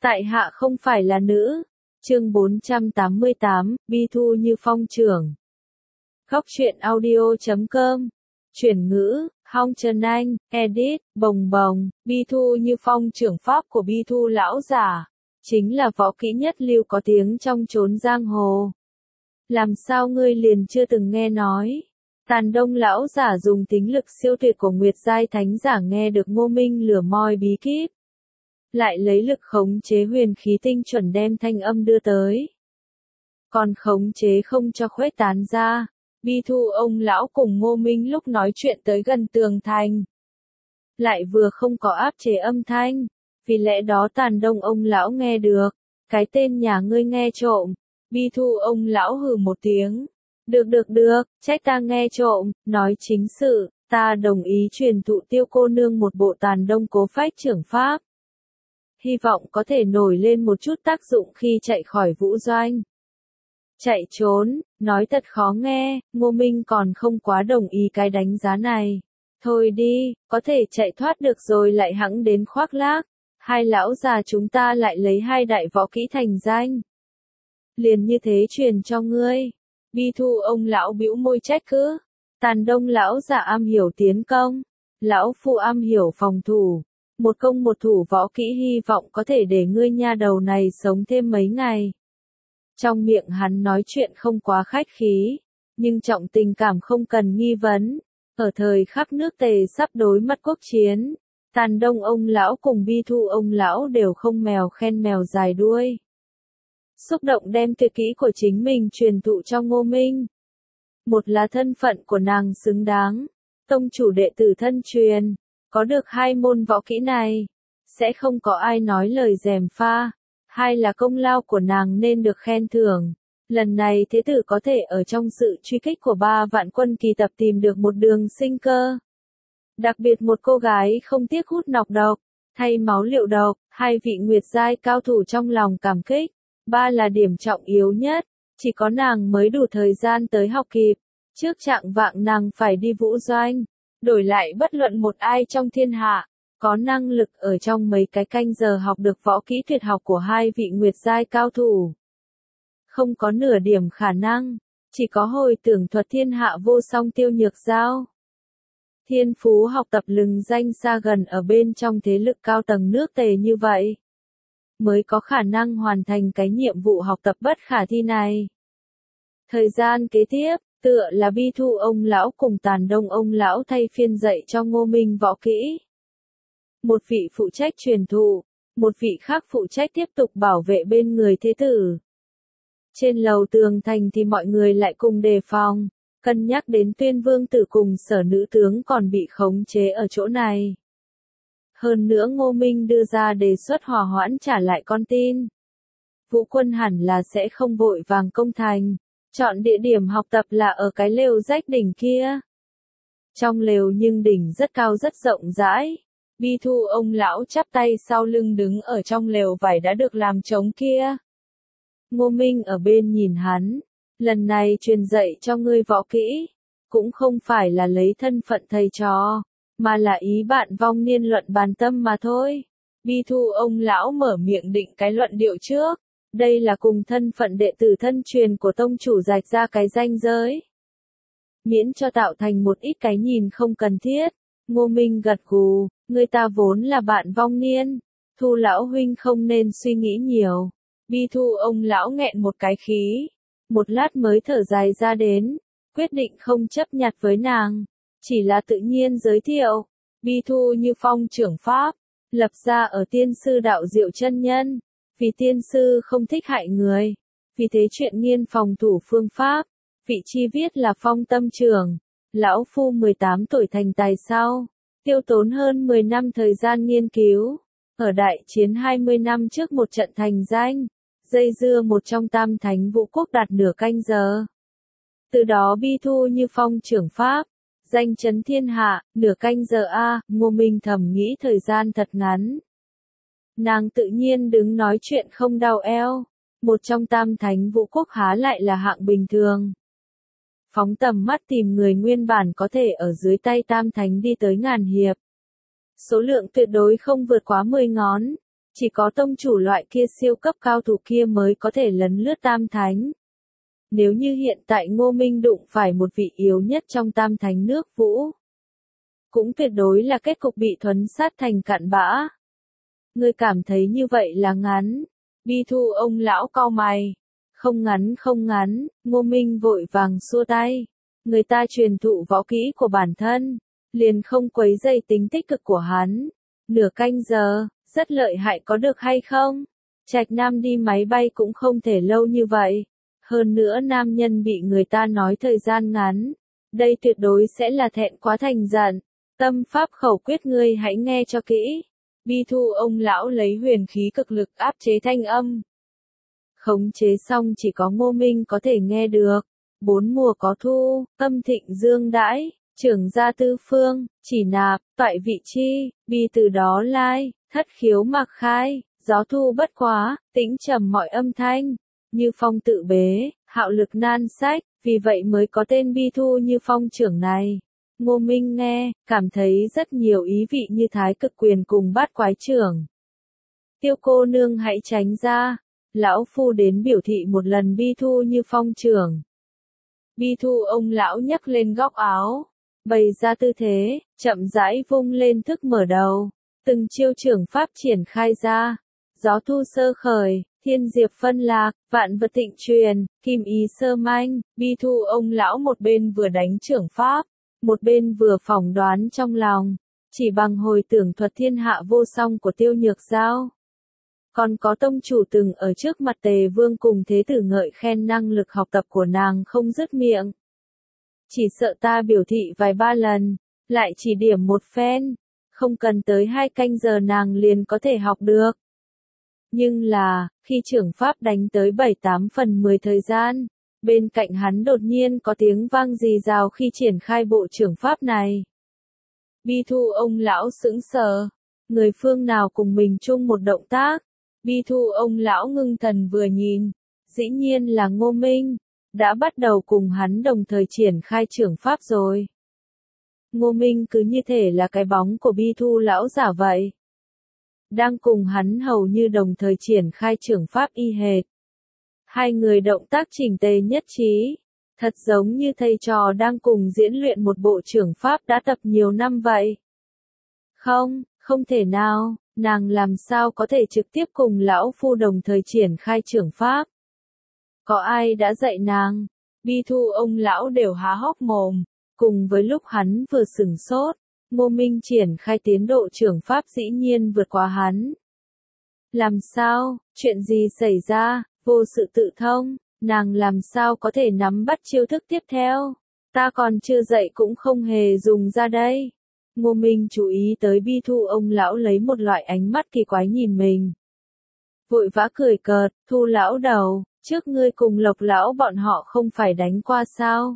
Tại hạ không phải là nữ. Chương 488, Bi Thu Như Phong trưởng. Góc truyện audio.com. Chuyển ngữ, Hong Trần Anh, edit, bồng bồng, Bi Thu Như Phong trưởng pháp của Bi Thu lão giả. Chính là võ kỹ nhất lưu có tiếng trong chốn giang hồ. Làm sao ngươi liền chưa từng nghe nói? Tàn Đông lão giả dùng tính lực siêu tuyệt của Nguyệt Giai Thánh giả nghe được Ngô Minh lửa moi bí kíp. Lại lấy lực khống chế huyền khí tinh chuẩn đem thanh âm đưa tới. Còn khống chế không cho khuếch tán ra. Bi Thu ông lão cùng Ngô Minh lúc nói chuyện tới gần tường thành. Lại vừa không có áp chế âm thanh. Vì lẽ đó Tàn Đông ông lão nghe được. Cái tên nhà ngươi nghe trộm. Bi Thu ông lão hừ một tiếng. Được, trách ta nghe trộm, nói chính sự, ta đồng ý truyền thụ Tiêu cô nương một bộ Tàn Đông cố phách trưởng pháp. Hy vọng có thể nổi lên một chút tác dụng khi chạy khỏi vũ doanh. Chạy trốn, nói thật khó nghe, Ngô Minh còn không quá đồng ý cái đánh giá này. Thôi đi, có thể chạy thoát được rồi lại hẵng đến khoác lác. Hai lão già chúng ta lại lấy hai đại võ kỹ thành danh. Liền như thế truyền cho ngươi. Bi Thu ông lão bĩu môi trách cứ. Tàn Đông lão giả am hiểu tiến công. Lão phu am hiểu phòng thủ. Một công một thủ võ kỹ hy vọng có thể để ngươi nha đầu này sống thêm mấy ngày. Trong miệng hắn nói chuyện không quá khách khí, nhưng trọng tình cảm không cần nghi vấn. Ở thời khắc nước Tề sắp đối mặt quốc chiến, Tàn Đông ông lão cùng Bi Thu ông lão đều không mèo khen mèo dài đuôi. Xúc động đem tuyệt kỹ của chính mình truyền thụ cho Ngô Minh. Một là thân phận của nàng xứng đáng, tông chủ đệ tử thân truyền, có được hai môn võ kỹ này, sẽ không có ai nói lời gièm pha. Hai là công lao của nàng nên được khen thưởng. Lần này thế tử có thể ở trong sự truy kích của 3 vạn quân kỳ tập tìm được một đường sinh cơ. Đặc biệt một cô gái không tiếc hút nọc độc, thay máu liệu độc, hai vị Nguyệt Giai cao thủ trong lòng cảm kích. 3 là điểm trọng yếu nhất, chỉ có nàng mới đủ thời gian tới học kịp. Trước trạng vạng nàng phải đi vũ doanh, đổi lại bất luận một ai trong thiên hạ. Có năng lực ở trong mấy cái canh giờ học được võ kỹ tuyệt học của hai vị Nguyệt Giai cao thủ. Không có nửa điểm khả năng, chỉ có hồi tưởng thuật thiên hạ vô song Tiêu Nhược Giao. Thiên phú học tập lừng danh xa gần ở bên trong thế lực cao tầng nước Tề như vậy, mới có khả năng hoàn thành cái nhiệm vụ học tập bất khả thi này. Thời gian kế tiếp, tựa là Bi Thu ông lão cùng Tàn Đông ông lão thay phiên dạy cho Ngô Minh võ kỹ. Một vị phụ trách truyền thụ, một vị khác phụ trách tiếp tục bảo vệ bên người thế tử. Trên lầu tường thành thì mọi người lại cùng đề phòng, cân nhắc đến Tuyên Vương tử cùng Sở nữ tướng còn bị khống chế ở chỗ này. Hơn nữa Ngô Minh đưa ra đề xuất hòa hoãn trả lại con tin. Vũ quân hẳn là sẽ không vội vàng công thành, chọn địa điểm học tập là ở cái lều rách đỉnh kia. Trong lều nhưng đỉnh rất cao rất rộng rãi. Bi Thu ông lão chắp tay sau lưng đứng ở trong lều vải đã được làm trống kia. Ngô Minh ở bên nhìn hắn, lần này truyền dạy cho ngươi võ kỹ, cũng không phải là lấy thân phận thầy trò, mà là ý bạn vong niên luận bàn tâm mà thôi. Bi Thu ông lão mở miệng định cái luận điệu trước, đây là cùng thân phận đệ tử thân truyền của tông chủ rạch ra cái ranh giới. Miễn cho tạo thành một ít cái nhìn không cần thiết. Ngô Minh gật gù, người ta vốn là bạn vong niên, Thu lão huynh không nên suy nghĩ nhiều. Bi Thu ông lão nghẹn một cái khí, một lát mới thở dài ra đến, quyết định không chấp nhặt với nàng, chỉ là tự nhiên giới thiệu. Bi Thu Như Phong trưởng pháp, lập ra ở tiên sư đạo diệu chân nhân, vì tiên sư không thích hại người, vì thế chuyện nghiên phòng thủ phương pháp, vị chi viết là Phong tâm trưởng. Lão phu 18 tuổi thành tài sau, tiêu tốn hơn 10 năm thời gian nghiên cứu, ở đại chiến 20 năm trước một trận thành danh, dây dưa một trong tam thánh vũ quốc đạt nửa canh giờ. Từ đó Bi Thu Như Phong trưởng pháp, danh chấn thiên hạ, nửa canh giờ Ngô Minh thầm nghĩ thời gian thật ngắn. Nàng tự nhiên đứng nói chuyện không đau eo, một trong tam thánh vũ quốc há lại là hạng bình thường. Phóng tầm mắt tìm người nguyên bản có thể ở dưới tay tam thánh đi tới ngàn hiệp. Số lượng tuyệt đối không vượt quá 10 ngón. Chỉ có tông chủ loại kia siêu cấp cao thủ kia mới có thể lấn lướt tam thánh. Nếu như hiện tại Ngô Minh đụng phải một vị yếu nhất trong tam thánh nước Vũ, cũng tuyệt đối là kết cục bị thuấn sát thành cặn bã. Ngươi cảm thấy như vậy là ngắn. Bi Thu ông lão cau mày. Không ngắn không ngắn, Ngô Minh vội vàng xua tay. Người ta truyền thụ võ kỹ của bản thân, liền không quấy rầy tính tích cực của hắn. Nửa canh giờ, rất lợi hại có được hay không? Trạch Nam đi máy bay cũng không thể lâu như vậy. Hơn nữa nam nhân bị người ta nói thời gian ngắn. Đây tuyệt đối sẽ là thẹn quá thành giận. Tâm pháp khẩu quyết ngươi hãy nghe cho kỹ. Bi Thu ông lão lấy huyền khí cực lực áp chế thanh âm. Khống chế xong chỉ có Ngô Minh có thể nghe được. Bốn mùa có thu, âm thịnh dương đãi, trưởng gia tư phương, chỉ nạp, toại vị chi, bi từ đó lai, thất khiếu mặc khai, gió thu bất quá, tĩnh trầm mọi âm thanh, như phong tự bế, hạo lực nan sách, vì vậy mới có tên Bi Thu Như Phong trưởng này. Ngô Minh nghe, cảm thấy rất nhiều ý vị như thái cực quyền cùng bát quái trưởng. Tiêu cô nương hãy tránh ra, lão phu đến biểu thị một lần Bi Thu Như Phong trưởng. Bi Thu ông lão nhấc lên góc áo, bày ra tư thế, chậm rãi vung lên thức mở đầu, từng chiêu trưởng pháp triển khai ra, gió thu sơ khởi, thiên diệp phân lạc, vạn vật thịnh truyền, kim ý sơ manh. Bi Thu ông lão một bên vừa đánh trưởng pháp, một bên vừa phỏng đoán trong lòng, chỉ bằng hồi tưởng thuật thiên hạ vô song của Tiêu Nhược Giao. Còn có tông chủ từng ở trước mặt Tề Vương cùng thế tử ngợi khen năng lực học tập của nàng không dứt miệng. Chỉ sợ ta biểu thị vài ba lần, lại chỉ điểm một phen, không cần tới 2 canh giờ nàng liền có thể học được. Nhưng là, khi trưởng pháp đánh tới 7/8/10 thời gian, bên cạnh hắn đột nhiên có tiếng vang rì rào khi triển khai bộ trưởng pháp này. Bi Thu ông lão sững sờ, người phương nào cùng mình chung một động tác. Bi Thu ông lão ngưng thần vừa nhìn, dĩ nhiên là Ngô Minh, đã bắt đầu cùng hắn đồng thời triển khai trưởng pháp rồi. Ngô Minh cứ như thể là cái bóng của Bi Thu lão giả vậy. Đang cùng hắn hầu như đồng thời triển khai trưởng pháp y hệt. Hai người động tác chỉnh tề nhất trí, thật giống như thầy trò đang cùng diễn luyện một bộ trưởng pháp đã tập nhiều năm vậy. Không, không thể nào, nàng làm sao có thể trực tiếp cùng lão phu đồng thời triển khai trưởng pháp. Có ai đã dạy nàng? Bi Thu ông lão đều há hốc mồm, cùng với lúc hắn vừa sửng sốt, Ngô Minh triển khai tiến độ trưởng pháp dĩ nhiên vượt qua hắn. Làm sao, chuyện gì xảy ra, vô sự tự thông, nàng làm sao có thể nắm bắt chiêu thức tiếp theo, ta còn chưa dạy cũng không hề dùng ra đây. Ngô Minh chú ý tới Bi Thu ông lão lấy một loại ánh mắt kỳ quái nhìn mình. Vội vã cười cợt, Thu lão đầu, trước ngươi cùng Lộc lão bọn họ không phải đánh qua sao?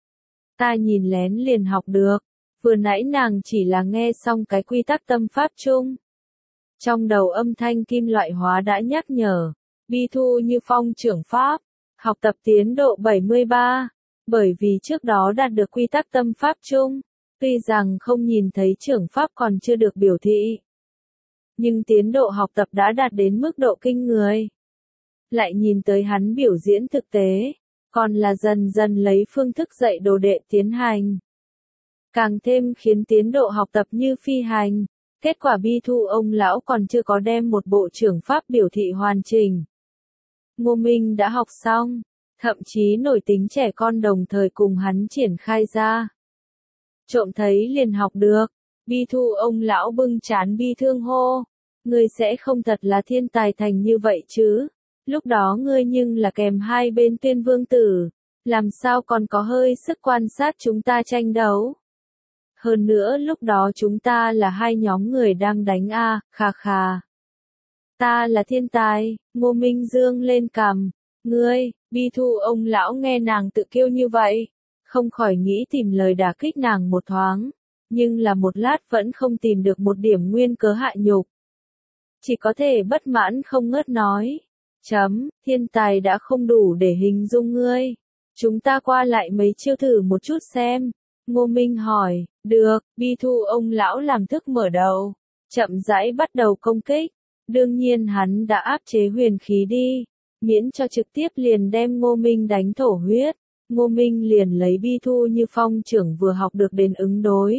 Ta nhìn lén liền học được, vừa nãy nàng chỉ là nghe xong cái quy tắc tâm pháp chung. Trong đầu âm thanh kim loại hóa đã nhắc nhở, Bi Thu Như Phong trưởng pháp, học tập tiến độ 73, bởi vì trước đó đạt được quy tắc tâm pháp chung. Tuy rằng không nhìn thấy trưởng pháp còn chưa được biểu thị, nhưng tiến độ học tập đã đạt đến mức độ kinh người. Lại nhìn tới hắn biểu diễn thực tế, còn là dần dần lấy phương thức dạy đồ đệ tiến hành. Càng thêm khiến tiến độ học tập như phi hành. Kết quả Bi Thu ông lão còn chưa có đem một bộ trưởng pháp biểu thị hoàn chỉnh. Ngô Minh đã học xong, thậm chí nổi tính trẻ con đồng thời cùng hắn triển khai ra. Trộm thấy liền học được, Bi Thu ông lão bưng trán bi thương hô, ngươi sẽ không thật là thiên tài thành như vậy chứ, lúc đó ngươi nhưng là kèm hai bên Tuyên Vương tử, làm sao còn có hơi sức quan sát chúng ta tranh đấu. Hơn nữa lúc đó chúng ta là hai nhóm người đang đánh a, khà khà. Ta là thiên tài, Ngô Minh dương lên cằm, ngươi, Bi Thu ông lão nghe nàng tự kêu như vậy. Không khỏi nghĩ tìm lời đả kích nàng một thoáng, nhưng là một lát vẫn không tìm được một điểm nguyên cớ hạ nhục. Chỉ có thể bất mãn không ngớt nói, thiên tài đã không đủ để hình dung ngươi. Chúng ta qua lại mấy chiêu thử một chút xem. Ngô Minh hỏi, được, Bi Thu ông lão làm thức mở đầu, chậm rãi bắt đầu công kích. Đương nhiên hắn đã áp chế huyền khí đi, miễn cho trực tiếp liền đem Ngô Minh đánh thổ huyết. Ngô Minh liền lấy Bi Thu Như Phong trưởng vừa học được đến ứng đối.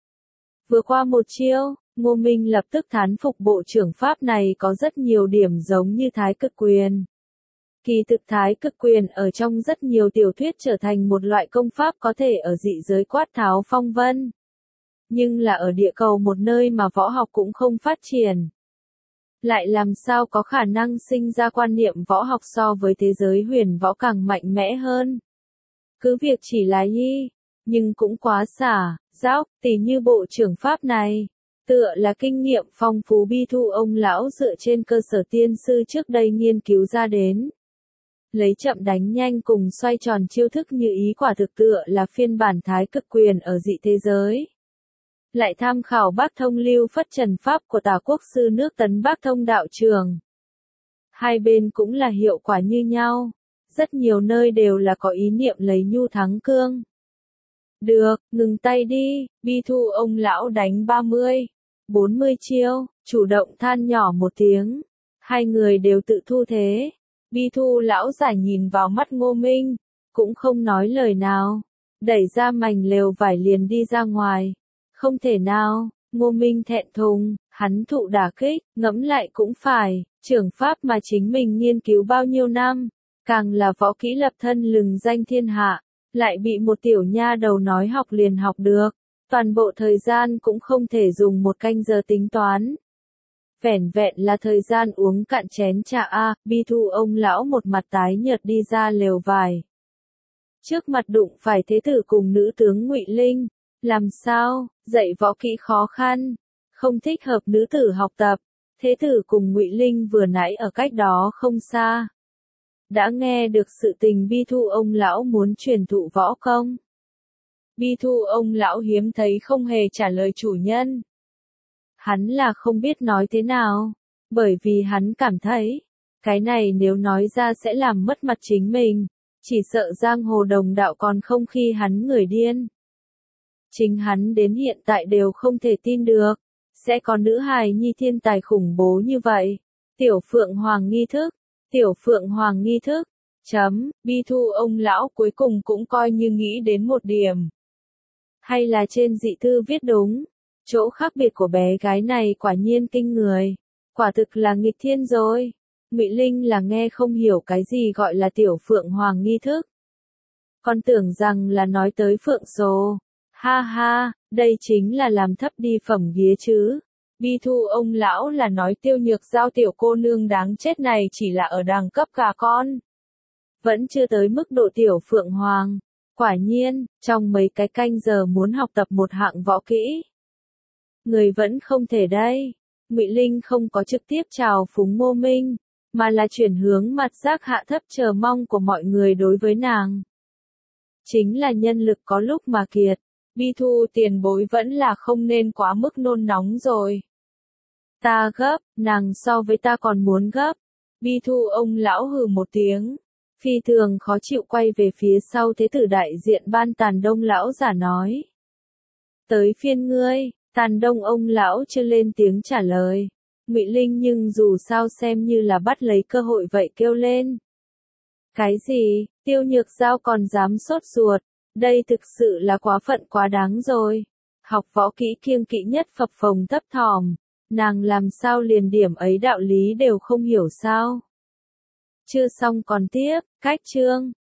Vừa qua một chiêu, Ngô Minh lập tức thán phục bộ trưởng pháp này có rất nhiều điểm giống như Thái Cực Quyền. Kỳ thực Thái Cực Quyền ở trong rất nhiều tiểu thuyết trở thành một loại công pháp có thể ở dị giới quát tháo phong vân. Nhưng là ở địa cầu một nơi mà võ học cũng không phát triển. Lại làm sao có khả năng sinh ra quan niệm võ học so với thế giới huyền võ càng mạnh mẽ hơn. Cứ việc chỉ là y, nhưng cũng quá xả, dóc, tỉ như bộ trưởng pháp này. Tựa là kinh nghiệm phong phú Bi Thu ông lão dựa trên cơ sở tiên sư trước đây nghiên cứu ra đến. Lấy chậm đánh nhanh cùng xoay tròn chiêu thức như ý quả thực tựa là phiên bản Thái Cực Quyền ở dị thế giới. Lại tham khảo Bác Thông lưu phất trần pháp của Tả quốc sư nước Tấn Bác Thông đạo trường. Hai bên cũng là hiệu quả như nhau, rất nhiều nơi đều là có ý niệm lấy nhu thắng cương. Được, ngừng tay đi, Bi Thu ông lão đánh 30, 40 chiêu, chủ động than nhỏ một tiếng. Hai người đều tự thu thế. Bi Thu lão giả nhìn vào mắt Ngô Minh, cũng không nói lời nào, đẩy ra mảnh lều vải liền đi ra ngoài. Không thể nào, Ngô Minh thẹn thùng, hắn thụ đả kích, ngẫm lại cũng phải, trưởng pháp mà chính mình nghiên cứu bao nhiêu năm, càng là võ kỹ lập thân lừng danh thiên hạ, lại bị một tiểu nha đầu nói học liền học được, toàn bộ thời gian cũng không thể dùng một canh giờ tính toán. Vẻn vẹn là thời gian uống cạn chén trà a, Bi Thu ông lão một mặt tái nhợt đi ra lều vải. Trước mặt đụng phải thế tử cùng nữ tướng Ngụy Linh, làm sao, dạy võ kỹ khó khăn, không thích hợp nữ tử học tập. Thế tử cùng Ngụy Linh vừa nãy ở cách đó không xa. Đã nghe được sự tình Bi Thu ông lão muốn truyền thụ võ công. Bi Thu ông lão hiếm thấy không hề trả lời chủ nhân. Hắn là không biết nói thế nào, bởi vì hắn cảm thấy, cái này nếu nói ra sẽ làm mất mặt chính mình, chỉ sợ giang hồ đồng đạo còn không khi hắn người điên. Chính hắn đến hiện tại đều không thể tin được, sẽ có nữ hài nhi thiên tài khủng bố như vậy. Tiểu Phượng Hoàng nghi thức, Tiểu Phượng Hoàng nghi thức, Bi Thu ông lão cuối cùng cũng coi như nghĩ đến một điểm. Hay là trên dị thư viết đúng, chỗ khác biệt của bé gái này quả nhiên kinh người, quả thực là nghịch thiên rồi. Ngụy Linh là nghe không hiểu cái gì gọi là Tiểu Phượng Hoàng nghi thức. Còn tưởng rằng là nói tới Phượng Sồ. Ha ha, đây chính là làm thấp đi phẩm vía chứ. Bi Thu ông lão là nói Tiêu Nhược Giao tiểu cô nương đáng chết này chỉ là ở đẳng cấp gà con. Vẫn chưa tới mức độ Tiểu Phượng Hoàng. Quả nhiên, trong mấy cái canh giờ muốn học tập một hạng võ kỹ. Người vẫn không thể đây. Ngụy Linh không có trực tiếp chào phúng Ngô Minh, mà là chuyển hướng mặt giác hạ thấp chờ mong của mọi người đối với nàng. Chính là nhân lực có lúc mà kiệt. Bi Thu tiền bối vẫn là không nên quá mức nôn nóng rồi. Ta gấp, nàng so với ta còn muốn gấp. Bi Thu ông lão hừ một tiếng. Phi thường khó chịu quay về phía sau thế tử đại diện ban Tàn Đông lão giả nói. Tới phiên ngươi, Tàn Đông ông lão chưa lên tiếng trả lời. Ngụy Linh nhưng dù sao xem như là bắt lấy cơ hội vậy kêu lên. Cái gì, Tiêu Nhược Giao còn dám sốt ruột. Đây thực sự là quá phận quá đáng rồi. Học võ kỹ kiêng kỵ nhất phập phồng thấp thỏm, nàng làm sao liền điểm ấy đạo lý đều không hiểu sao. Chưa xong còn tiếp, cách chương.